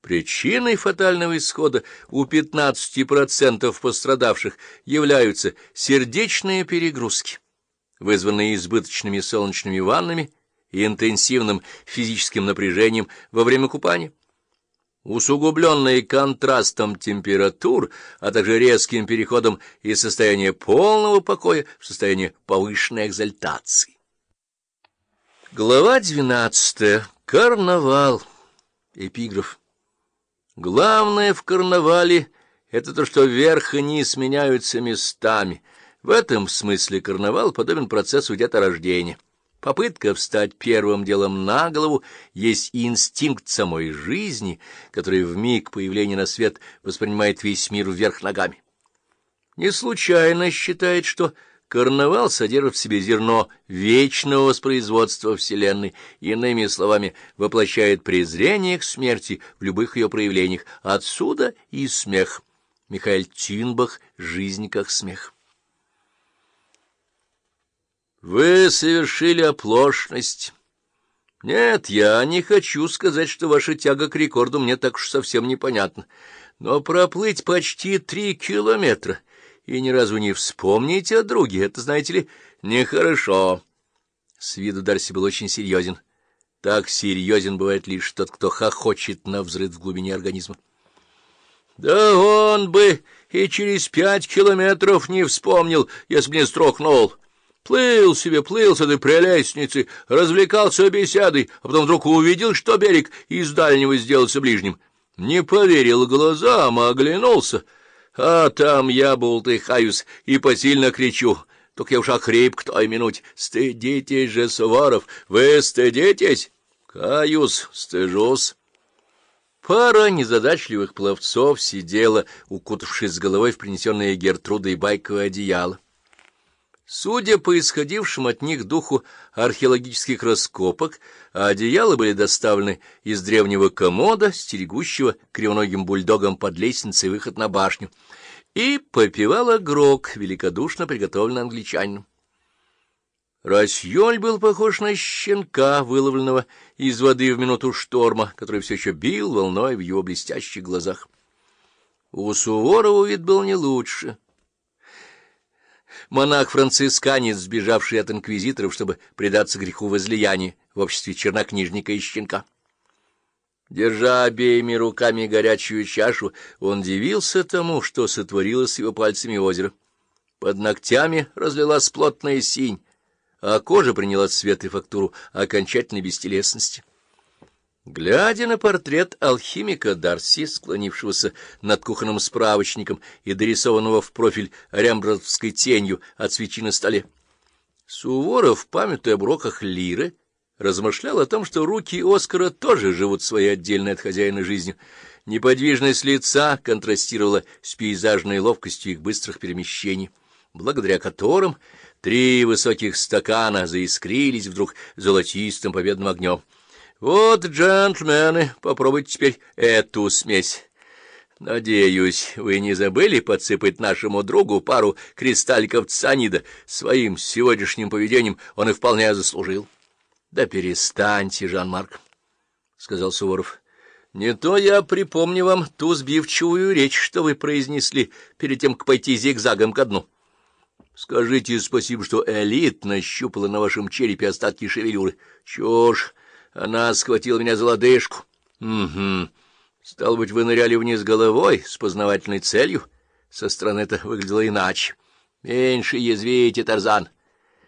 Причиной фатального исхода у 15% пострадавших являются сердечные перегрузки, вызванные избыточными солнечными ваннами и интенсивным физическим напряжением во время купания, усугубленные контрастом температур, а также резким переходом из состояния полного покоя в состояние повышенной экзальтации. Глава 12. Карнавал. Эпиграф. Главное в карнавале — это то, что верх и низ меняются местами. В этом смысле карнавал подобен процессу деторождения. Попытка встать первым делом на голову есть инстинкт самой жизни, который в миг появления на свет воспринимает весь мир вверх ногами. Не случайно считает, что карнавал содержит в себе зерно вечного воспроизводства Вселенной, иными словами, воплощает презрение к смерти в любых ее проявлениях. Отсюда и смех. Михаил Тюнбах «Жизнь как смех». Вы совершили оплошность. Нет, я не хочу сказать, что ваша тяга к рекорду мне так уж совсем непонятна. Но проплыть почти 3 километра и ни разу не вспомните о друге, это, знаете ли, нехорошо. С виду Дарси был очень серьезен. Так серьезен бывает лишь тот, кто хохочет навзрыд в глубине организма. Да он бы и через 5 километров не вспомнил, если бы не струхнул. Плыл себе, плыл с этой прелестницей, развлекался беседой, а потом вдруг увидел, что берег из дальнего сделался ближним. Не поверил глазам, а оглянулся. А там я бултыхаюсь и посильно кричу. Только я уж охрип к той минуте. Стыдитесь же, Суворов, вы стыдитесь? Каюсь, стыжусь. Пара незадачливых пловцов сидела, укутавшись с головой в принесенное Гертрудой байковое одеяло. Судя по исходившим от них духу археологических раскопок, одеяла были доставлены из древнего комода, стерегущего кривоногим бульдогом под лестницей выход на башню, и попивала грог, великодушно приготовленный англичанином. Расьёль был похож на щенка, выловленного из воды в минуту шторма, который все еще бил волной в его блестящих глазах. У Суворова вид был не лучше. Монах-францисканец, сбежавший от инквизиторов, чтобы предаться греху возлияния в обществе чернокнижника и щенка. Держа обеими руками горячую чашу, он дивился тому, что сотворилось с его пальцами озеро. Под ногтями разлилась плотная синь, а кожа приняла цвет и фактуру окончательной бестелесности. Глядя на портрет алхимика Дарси, склонившегося над кухонным справочником и дорисованного в профиль рембрандтовской тенью от свечи на столе, Суворов, памятуя об уроках лиры, размышлял о том, что руки Оскара тоже живут своей отдельной от хозяина жизнью. Неподвижность лица контрастировала с пейзажной ловкостью их быстрых перемещений, благодаря которым 3 высоких стакана заискрились вдруг золотистым победным огнем. Вот, джентльмены, попробуйте теперь эту смесь. Надеюсь, вы не забыли подсыпать нашему другу пару кристалликов цианида. Своим сегодняшним поведением он и вполне заслужил. — Да перестаньте, Жан-Марк, — сказал Суворов. — Не то я припомню вам ту сбивчивую речь, что вы произнесли перед тем, как пойти зигзагом ко дну. Скажите спасибо, что элит нащупала на вашем черепе остатки шевелюры. Чушь! Она схватила меня за лодыжку. Угу. Стало быть, вы ныряли вниз головой с познавательной целью? Со стороны это выглядело иначе. Меньше язвите, Тарзан.